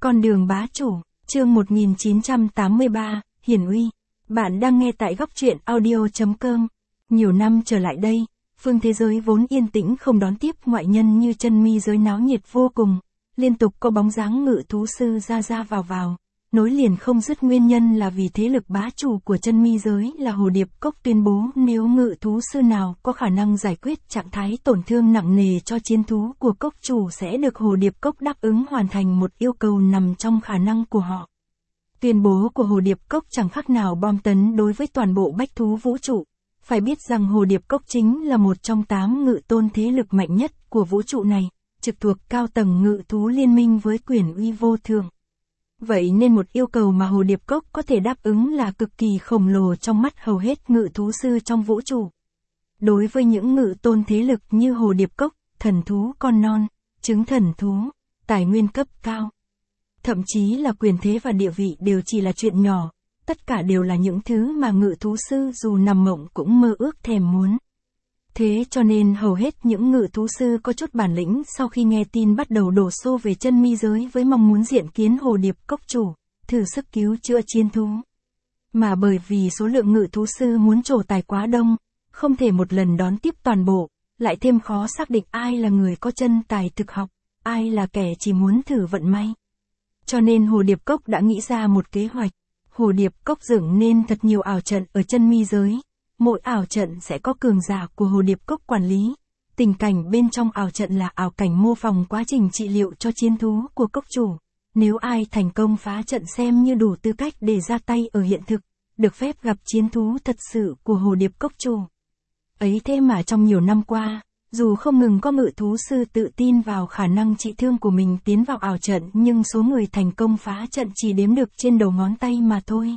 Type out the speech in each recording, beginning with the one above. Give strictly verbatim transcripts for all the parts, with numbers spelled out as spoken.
Con đường bá chủ, chương một nghìn chín trăm tám mươi ba, Hiển Uy. Bạn đang nghe tại góc truyện audio chấm com. Nhiều năm trở lại đây, phương thế giới vốn yên tĩnh không đón tiếp ngoại nhân như chân mi giới náo nhiệt vô cùng, liên tục có bóng dáng ngự thú sư ra ra vào vào. Nối liền không dứt nguyên nhân là vì thế lực bá chủ của chân mi giới là Hồ Điệp Cốc tuyên bố nếu ngự thú sư nào có khả năng giải quyết trạng thái tổn thương nặng nề cho chiến thú của cốc chủ sẽ được Hồ Điệp Cốc đáp ứng hoàn thành một yêu cầu nằm trong khả năng của họ. Tuyên bố của Hồ Điệp Cốc chẳng khác nào bom tấn đối với toàn bộ bách thú vũ trụ. Phải biết rằng Hồ Điệp Cốc chính là một trong tám ngự tôn thế lực mạnh nhất của vũ trụ này, trực thuộc cao tầng ngự thú liên minh với quyền uy vô thượng. Vậy nên một yêu cầu mà Hồ Điệp Cốc có thể đáp ứng là cực kỳ khổng lồ trong mắt hầu hết ngự thú sư trong vũ trụ. Đối với những ngự tôn thế lực như Hồ Điệp Cốc, thần thú con non, trứng thần thú, tài nguyên cấp cao, thậm chí là quyền thế và địa vị đều chỉ là chuyện nhỏ, tất cả đều là những thứ mà ngự thú sư dù nằm mộng cũng mơ ước thèm muốn. Thế cho nên hầu hết những ngự thú sư có chút bản lĩnh sau khi nghe tin bắt đầu đổ xô về chân mi giới với mong muốn diện kiến Hồ Điệp Cốc chủ, thử sức cứu chữa chiến thú. Mà bởi vì số lượng ngự thú sư muốn trổ tài quá đông, không thể một lần đón tiếp toàn bộ, lại thêm khó xác định ai là người có chân tài thực học, ai là kẻ chỉ muốn thử vận may. Cho nên Hồ Điệp Cốc đã nghĩ ra một kế hoạch. Hồ Điệp Cốc dựng nên thật nhiều ảo trận ở chân mi giới. Mỗi ảo trận sẽ có cường giả của Hồ Điệp Cốc quản lý. Tình cảnh bên trong ảo trận là ảo cảnh mô phỏng quá trình trị liệu cho chiến thú của cốc chủ. Nếu ai thành công phá trận xem như đủ tư cách để ra tay ở hiện thực, được phép gặp chiến thú thật sự của Hồ Điệp Cốc chủ. Ấy thế mà trong nhiều năm qua, dù không ngừng có ngự thú sư tự tin vào khả năng trị thương của mình tiến vào ảo trận nhưng số người thành công phá trận chỉ đếm được trên đầu ngón tay mà thôi.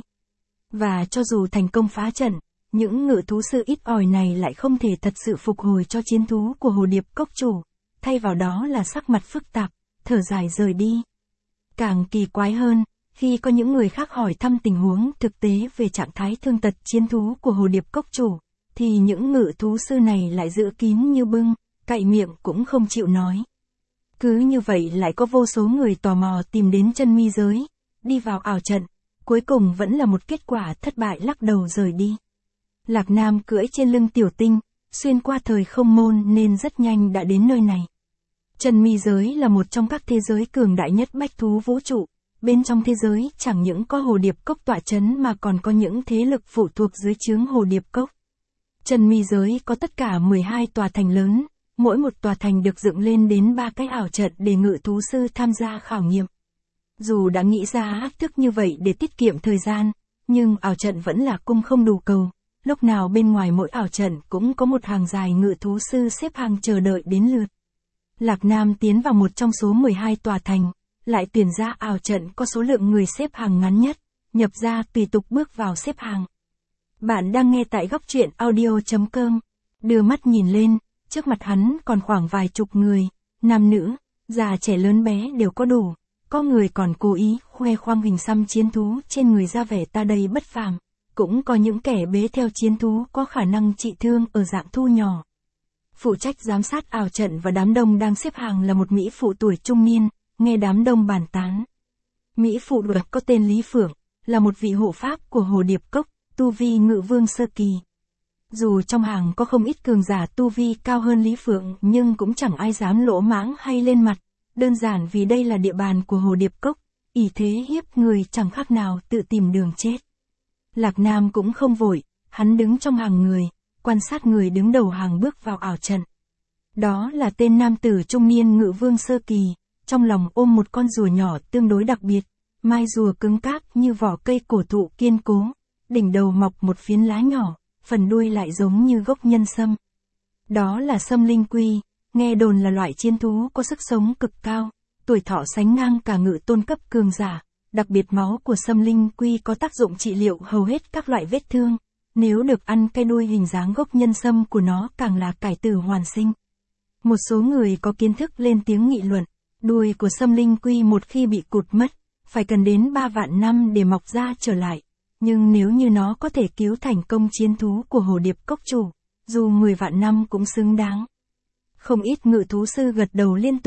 Và cho dù thành công phá trận, những ngự thú sư ít ỏi này lại không thể thật sự phục hồi cho chiến thú của Hồ Điệp Cốc chủ, thay vào đó là sắc mặt phức tạp, thở dài rời đi. Càng kỳ quái hơn, khi có những người khác hỏi thăm tình huống thực tế về trạng thái thương tật chiến thú của Hồ Điệp Cốc chủ, thì những ngự thú sư này lại giữ kín như bưng, cậy miệng cũng không chịu nói. Cứ như vậy lại có vô số người tò mò tìm đến chân mi giới, đi vào ảo trận, cuối cùng vẫn là một kết quả thất bại lắc đầu rời đi. Lạc Nam cưỡi trên lưng Tiểu Tinh, xuyên qua thời không môn nên rất nhanh đã đến nơi này. Chân mi giới là một trong các thế giới cường đại nhất bách thú vũ trụ, bên trong thế giới chẳng những có Hồ Điệp Cốc tọa chấn mà còn có những thế lực phụ thuộc dưới trướng Hồ Điệp Cốc. Chân mi giới có tất cả mười hai tòa thành lớn, mỗi một tòa thành được dựng lên đến ba cái ảo trận để ngự thú sư tham gia khảo nghiệm. Dù đã nghĩ ra ác thức như vậy để tiết kiệm thời gian, nhưng ảo trận vẫn là cung không đủ cầu. Lúc nào bên ngoài mỗi ảo trận cũng có một hàng dài ngự thú sư xếp hàng chờ đợi đến lượt. Lạc Nam tiến vào một trong số mười hai tòa thành, lại tuyển ra ảo trận có số lượng người xếp hàng ngắn nhất, nhập ra tùy tục bước vào xếp hàng. Bạn đang nghe tại góc truyện audio chấm com. Đưa mắt nhìn lên, trước mặt hắn còn khoảng vài chục người, nam nữ, già trẻ lớn bé đều có đủ, có người còn cố ý khoe khoang hình xăm chiến thú trên người ra vẻ ta đây bất phàm. Cũng có những kẻ bế theo chiến thú có khả năng trị thương ở dạng thu nhỏ. Phụ trách giám sát ảo trận và đám đông đang xếp hàng là một mỹ phụ tuổi trung niên, nghe đám đông bàn tán. Mỹ phụ đuộc có tên Lý Phượng, là một vị hộ pháp của Hồ Điệp Cốc, tu vi ngự vương sơ kỳ. Dù trong hàng có không ít cường giả tu vi cao hơn Lý Phượng nhưng cũng chẳng ai dám lỗ mãng hay lên mặt, đơn giản vì đây là địa bàn của Hồ Điệp Cốc, ỷ thế hiếp người chẳng khác nào tự tìm đường chết. Lạc Nam cũng không vội, hắn đứng trong hàng người, quan sát người đứng đầu hàng bước vào ảo trận. Đó là tên nam tử trung niên ngự vương sơ kỳ, trong lòng ôm một con rùa nhỏ tương đối đặc biệt, mai rùa cứng cáp như vỏ cây cổ thụ kiên cố, đỉnh đầu mọc một phiến lá nhỏ, phần đuôi lại giống như gốc nhân sâm. Đó là Sâm Linh Quy, nghe đồn là loại chiến thú có sức sống cực cao, tuổi thọ sánh ngang cả ngự tôn cấp cường giả. Đặc biệt máu của Sâm Linh Quy có tác dụng trị liệu hầu hết các loại vết thương, nếu được ăn cái đuôi hình dáng gốc nhân sâm của nó càng là cải tử hoàn sinh. Một số người có kiến thức lên tiếng nghị luận, đuôi của Sâm Linh Quy một khi bị cụt mất, phải cần đến ba vạn năm để mọc ra trở lại, nhưng nếu như nó có thể cứu thành công chiến thú của Hồ Điệp Cốc chủ, dù mười vạn năm cũng xứng đáng. Không ít ngự thú sư gật đầu liên tục,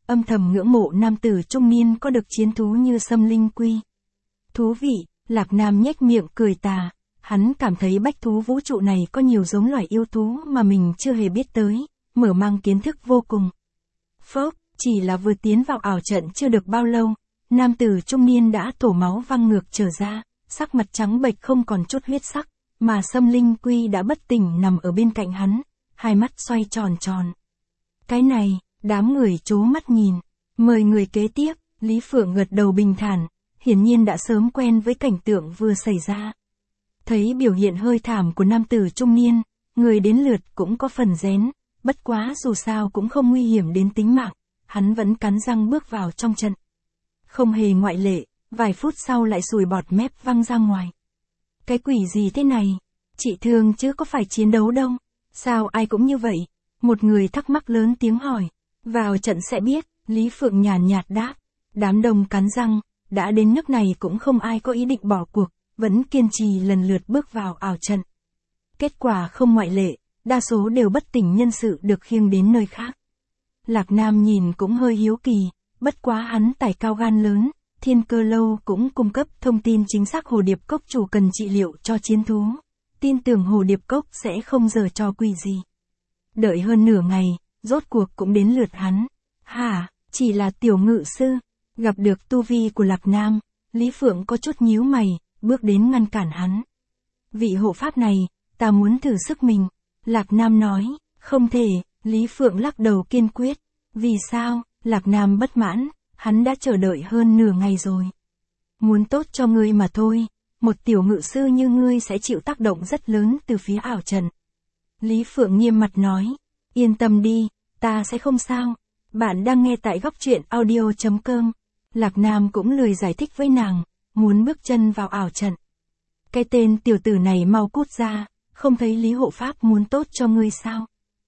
âm thầm ngưỡng mộ nam tử trung niên có được chiến thú như Sâm Linh Quy. Thú vị, Lạc Nam nhếch miệng cười tà, hắn cảm thấy bách thú vũ trụ này có nhiều giống loài yêu thú mà mình chưa hề biết tới, mở mang kiến thức vô cùng. Phốc, chỉ là vừa tiến vào ảo trận chưa được bao lâu, nam tử trung niên đã thổ máu văng ngược trở ra, sắc mặt trắng bệch không còn chút huyết sắc, mà Sâm Linh Quy đã bất tỉnh nằm ở bên cạnh hắn, hai mắt xoay tròn tròn. Cái này, đám người trố mắt nhìn, mời người kế tiếp, Lý Phượng gật đầu bình thản, hiển nhiên đã sớm quen với cảnh tượng vừa xảy ra. Thấy biểu hiện hơi thảm của nam tử trung niên, người đến lượt cũng có phần rén, bất quá dù sao cũng không nguy hiểm đến tính mạng, hắn vẫn cắn răng bước vào trong trận. Không hề ngoại lệ, vài phút sau lại sùi bọt mép văng ra ngoài. Cái quỷ gì thế này? Chị thương chứ có phải chiến đấu đâu? Sao ai cũng như vậy? Một người thắc mắc lớn tiếng hỏi. Vào trận sẽ biết, Lý Phượng nhàn nhạt đáp. Đám đông cắn răng, đã đến nước này cũng không ai có ý định bỏ cuộc, vẫn kiên trì lần lượt bước vào ảo trận. Kết quả không ngoại lệ, đa số đều bất tỉnh nhân sự được khiêng đến nơi khác. Lạc Nam nhìn cũng hơi hiếu kỳ, bất quá hắn tài cao gan lớn, Thiên Cơ Lâu cũng cung cấp thông tin chính xác Hồ Điệp Cốc chủ cần trị liệu cho chiến thú. Tin tưởng Hồ Điệp Cốc sẽ không giở trò quỷ gì. Đợi hơn nửa ngày, rốt cuộc cũng đến lượt hắn. Hả, chỉ là tiểu ngự sư. Gặp được tu vi của Lạc Nam, Lý Phượng có chút nhíu mày, bước đến ngăn cản hắn. Vị hộ pháp này, ta muốn thử sức mình. Lạc Nam nói, không thể, Lý Phượng lắc đầu kiên quyết. Vì sao? Lạc Nam bất mãn, hắn đã chờ đợi hơn nửa ngày rồi. Muốn tốt cho ngươi mà thôi, một tiểu ngự sư như ngươi sẽ chịu tác động rất lớn từ phía ảo trận. Lý Phượng nghiêm mặt nói, yên tâm đi, ta sẽ không sao. Bạn đang nghe tại góc truyện audio chấm com. Lạc Nam cũng lười giải thích với nàng, muốn bước chân vào ảo trận. Cái tên tiểu tử này mau cút ra, không thấy Lý hộ pháp muốn tốt cho ngươi sao?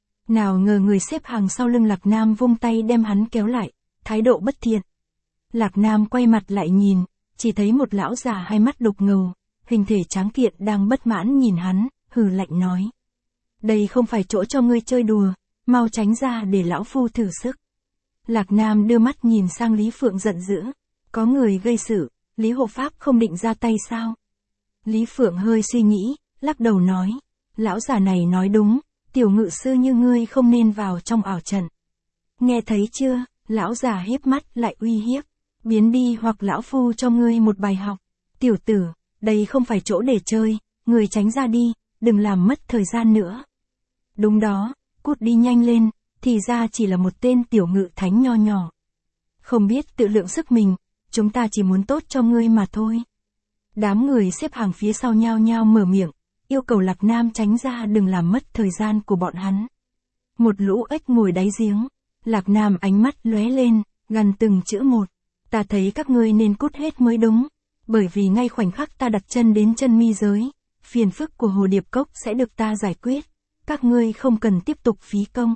Nào ngờ người xếp hàng sau lưng Lạc Nam vung tay đem hắn kéo lại, thái độ bất thiện. Lạc Nam quay mặt lại nhìn, chỉ thấy một lão già hai mắt đục ngầu, hình thể tráng kiện đang bất mãn nhìn hắn, hừ lạnh nói. Đây không phải chỗ cho ngươi chơi đùa, mau tránh ra để lão phu thử sức. Lạc Nam đưa mắt nhìn sang Lý Phượng giận dữ, có người gây sự, Lý hộ pháp không định ra tay sao? Lý Phượng hơi suy nghĩ, lắc đầu nói, lão già này nói đúng, tiểu ngự sư như ngươi không nên vào trong ảo trận. Nghe thấy chưa, lão già hiếp mắt lại uy hiếp, biến đi hoặc lão phu cho ngươi một bài học. Tiểu tử, đây không phải chỗ để chơi, người tránh ra đi, đừng làm mất thời gian nữa. Đúng đó, cút đi nhanh lên, thì ra chỉ là một tên tiểu ngự thánh nho nhỏ. Không biết tự lượng sức mình, chúng ta chỉ muốn tốt cho ngươi mà thôi. Đám người xếp hàng phía sau nhao nhao mở miệng, yêu cầu Lạc Nam tránh ra đừng làm mất thời gian của bọn hắn. Một lũ ếch ngồi đáy giếng, Lạc Nam ánh mắt lóe lên, gằn từng chữ một. Ta thấy các ngươi nên cút hết mới đúng, bởi vì ngay khoảnh khắc ta đặt chân đến chân mi giới, phiền phức của Hồ Điệp Cốc sẽ được ta giải quyết, các ngươi không cần tiếp tục phí công.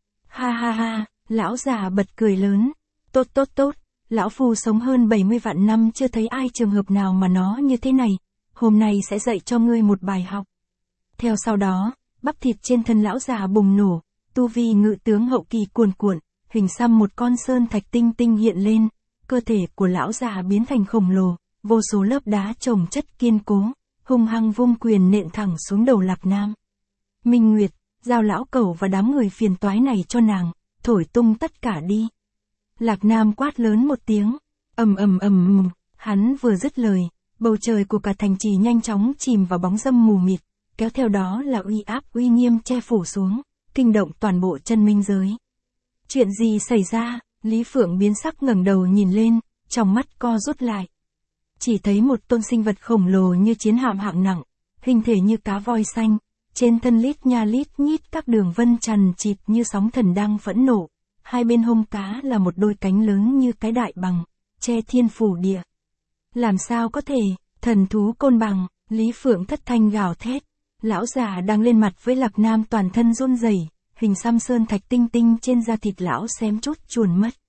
Ha ha ha, lão già bật cười lớn, tốt tốt tốt, lão phu sống hơn bảy mươi vạn năm chưa thấy ai trường hợp nào mà nó như thế này, hôm nay sẽ dạy cho ngươi một bài học. Theo sau đó, bắp thịt trên thân lão già bùng nổ, tu vi ngự tướng hậu kỳ cuồn cuộn, hình xăm một con sơn thạch tinh tinh hiện lên, cơ thể của lão già biến thành khổng lồ, vô số lớp đá chồng chất kiên cố, hung hăng vung quyền nện thẳng xuống đầu Lạc Nam. Minh Nguyệt, giao lão cẩu và đám người phiền toái này cho nàng, thổi tung tất cả đi. Lạc Nam quát lớn một tiếng, ầm ầm ầm, hắn vừa dứt lời, bầu trời của cả thành trì nhanh chóng chìm vào bóng râm mù mịt, kéo theo đó là uy áp uy nghiêm che phủ xuống, kinh động toàn bộ chân minh giới. Chuyện gì xảy ra? Lý Phượng biến sắc ngẩng đầu nhìn lên, trong mắt co rút lại. Chỉ thấy một tôn sinh vật khổng lồ như chiến hạm hạng nặng, hình thể như cá voi xanh, trên thân lít nha lít nhít các đường vân chằng chịt như sóng thần đang phẫn nộ, hai bên hông cá là một đôi cánh lớn như cái đại bằng, che thiên phủ địa. Làm sao có thể, thần thú côn bằng, Lý Phượng thất thanh gào thét, lão già đang lên mặt với Lạc Nam toàn thân run rẩy, hình xăm sơn thạch tinh tinh trên da thịt lão xém chút chuồn mất.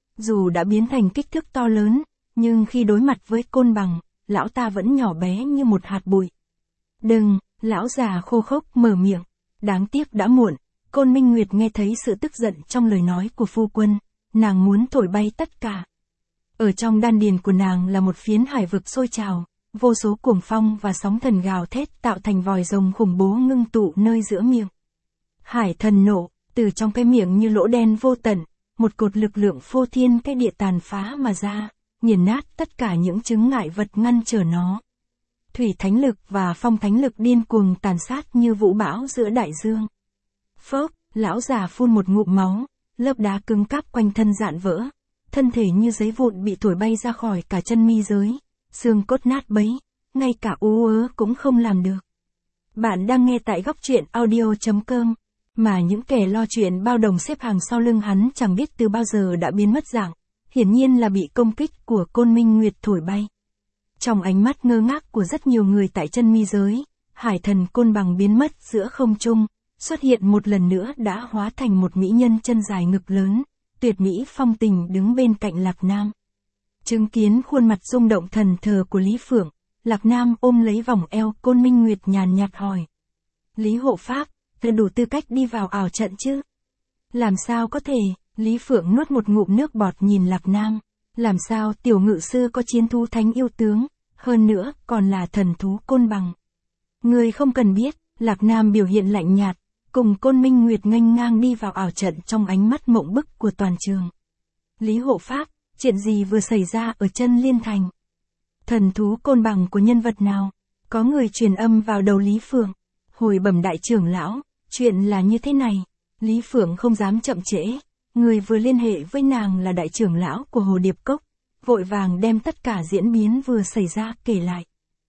Dù đã biến thành kích thước to lớn, nhưng khi đối mặt với côn bằng, lão ta vẫn nhỏ bé như một hạt bụi. Đừng, lão già khô khốc mở miệng, đáng tiếc đã muộn. Côn Minh Nguyệt nghe thấy sự tức giận trong lời nói của phu quân, nàng muốn thổi bay tất cả. Ở trong đan điền của nàng là một phiến hải vực sôi trào, vô số cuồng phong và sóng thần gào thét tạo thành vòi rồng khủng bố ngưng tụ nơi giữa miệng. Hải thần nộ, từ trong cái miệng như lỗ đen vô tận, một cột lực lượng phô thiên cái địa tàn phá mà ra, nghiền nát tất cả những chướng ngại vật ngăn trở nó. Thủy thánh lực và phong thánh lực điên cuồng tàn sát như vũ bão giữa đại dương. Phốc, lão già phun một ngụm máu, lớp đá cứng cáp quanh thân dạn vỡ, thân thể như giấy vụn bị thổi bay ra khỏi cả chân mi giới, xương cốt nát bấy, ngay cả ú ớ cũng không làm được. Bạn đang nghe tại góc truyện audio chấm com, mà những kẻ lo chuyện bao đồng xếp hàng sau lưng hắn chẳng biết từ bao giờ đã biến mất dạng, hiển nhiên là bị công kích của Côn Minh Nguyệt thổi bay. Trong ánh mắt ngơ ngác của rất nhiều người tại chân mi giới, hải thần côn bằng biến mất giữa không trung, xuất hiện một lần nữa đã hóa thành một mỹ nhân chân dài ngực lớn, tuyệt mỹ phong tình đứng bên cạnh Lạc Nam. Chứng kiến khuôn mặt rung động thần thờ của Lý Phượng, Lạc Nam ôm lấy vòng eo Côn Minh Nguyệt nhàn nhạt hỏi. Lý hộ pháp, th đủ tư cách đi vào ảo trận chứ? Làm sao có thể? Lý Phượng nuốt một ngụm nước bọt nhìn Lạc Nam. Làm sao tiểu ngự sư có chiến thú thánh yêu tướng, hơn nữa còn là thần thú côn bằng. Người không cần biết, Lạc Nam biểu hiện lạnh nhạt, cùng Côn Minh Nguyệt nghênh ngang đi vào ảo trận trong ánh mắt mộng bức của toàn trường. Lý hộ pháp, chuyện gì vừa xảy ra ở chân Liên Thành? Thần thú côn bằng của nhân vật nào? Có người truyền âm vào đầu Lý Phượng. Hồi bẩm đại trưởng lão, chuyện là như thế này. Lý Phượng không dám chậm trễ. Người vừa liên hệ với nàng là đại trưởng lão của Hồ Điệp Cốc, vội vàng đem tất cả diễn biến vừa xảy ra kể lại.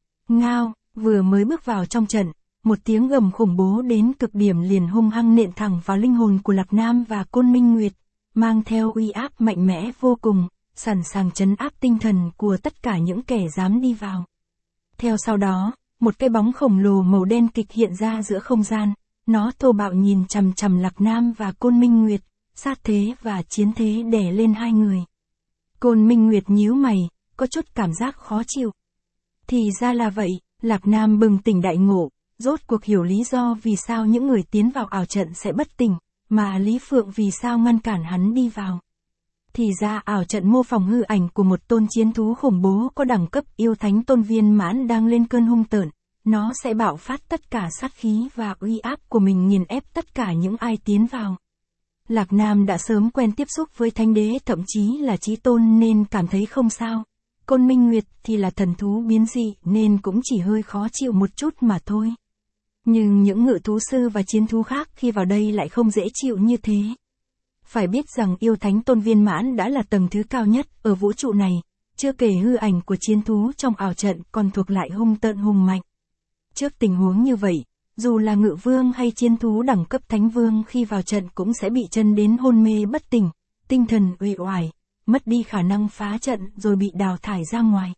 Ngao, vừa mới bước vào trong trận, một tiếng gầm khủng bố đến cực điểm liền hung hăng nện thẳng vào linh hồn của Lạc Nam và Côn Minh Nguyệt, mang theo uy áp mạnh mẽ vô cùng, sẵn sàng trấn áp tinh thần của tất cả những kẻ dám đi vào. Theo sau đó, một cái bóng khổng lồ màu đen kịch hiện ra giữa không gian, nó thô bạo nhìn chằm chằm Lạc Nam và Côn Minh Nguyệt, sát thế và chiến thế đè lên hai người. Côn Minh Nguyệt nhíu mày, có chút cảm giác khó chịu. Thì ra là vậy, Lạc Nam bừng tỉnh đại ngộ, rốt cuộc hiểu lý do vì sao những người tiến vào ảo trận sẽ bất tỉnh, mà Lý Phượng vì sao ngăn cản hắn đi vào. Thì ra ảo trận mô phỏng hư ảnh của một tôn chiến thú khủng bố có đẳng cấp yêu thánh tôn viên mãn đang lên cơn hung tợn, nó sẽ bạo phát tất cả sát khí và uy áp của mình nghiền ép tất cả những ai tiến vào. Lạc Nam đã sớm quen tiếp xúc với thánh đế thậm chí là chí tôn nên cảm thấy không sao. Côn Minh Nguyệt thì là thần thú biến dị nên cũng chỉ hơi khó chịu một chút mà thôi. Nhưng những ngự thú sư và chiến thú khác khi vào đây lại không dễ chịu như thế. Phải biết rằng yêu thánh tôn viên mãn đã là tầng thứ cao nhất ở vũ trụ này, chưa kể hư ảnh của chiến thú trong ảo trận còn thuộc lại hung tợn hùng mạnh. Trước tình huống như vậy, dù là ngự vương hay chiến thú đẳng cấp thánh vương khi vào trận cũng sẽ bị chân đến hôn mê bất tỉnh, tinh thần uể oải, mất đi khả năng phá trận rồi bị đào thải ra ngoài.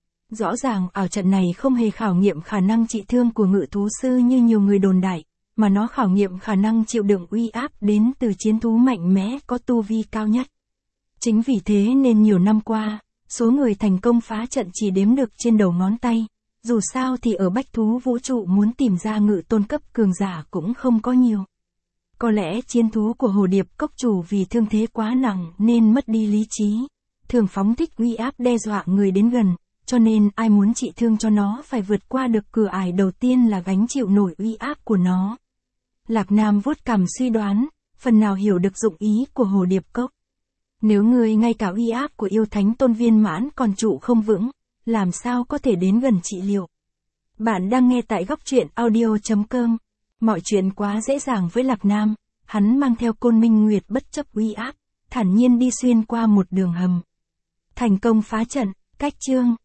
Rõ ràng ảo trận này không hề khảo nghiệm khả năng trị thương của ngự thú sư như nhiều người đồn đại, mà nó khảo nghiệm khả năng chịu đựng uy áp đến từ chiến thú mạnh mẽ có tu vi cao nhất. Chính vì thế nên nhiều năm qua, số người thành công phá trận chỉ đếm được trên đầu ngón tay. Dù sao thì ở bách thú vũ trụ muốn tìm ra ngự tôn cấp cường giả cũng không có nhiều. Có lẽ chiến thú của Hồ Điệp Cốc chủ vì thương thế quá nặng nên mất đi lý trí, thường phóng thích uy áp đe dọa người đến gần, cho nên ai muốn trị thương cho nó phải vượt qua được cửa ải đầu tiên là gánh chịu nổi uy áp của nó. Lạc Nam vuốt cằm suy đoán, phần nào hiểu được dụng ý của Hồ Điệp Cốc. Nếu người ngay cả uy áp của yêu thánh tôn viên mãn còn trụ không vững, làm sao có thể đến gần trị liệu. Bạn đang nghe tại góc truyện audio chấm com. Mọi chuyện quá dễ dàng với Lạc Nam, hắn mang theo Côn Minh Nguyệt bất chấp uy áp, thản nhiên đi xuyên qua một đường hầm. Thành công phá trận, cách chương.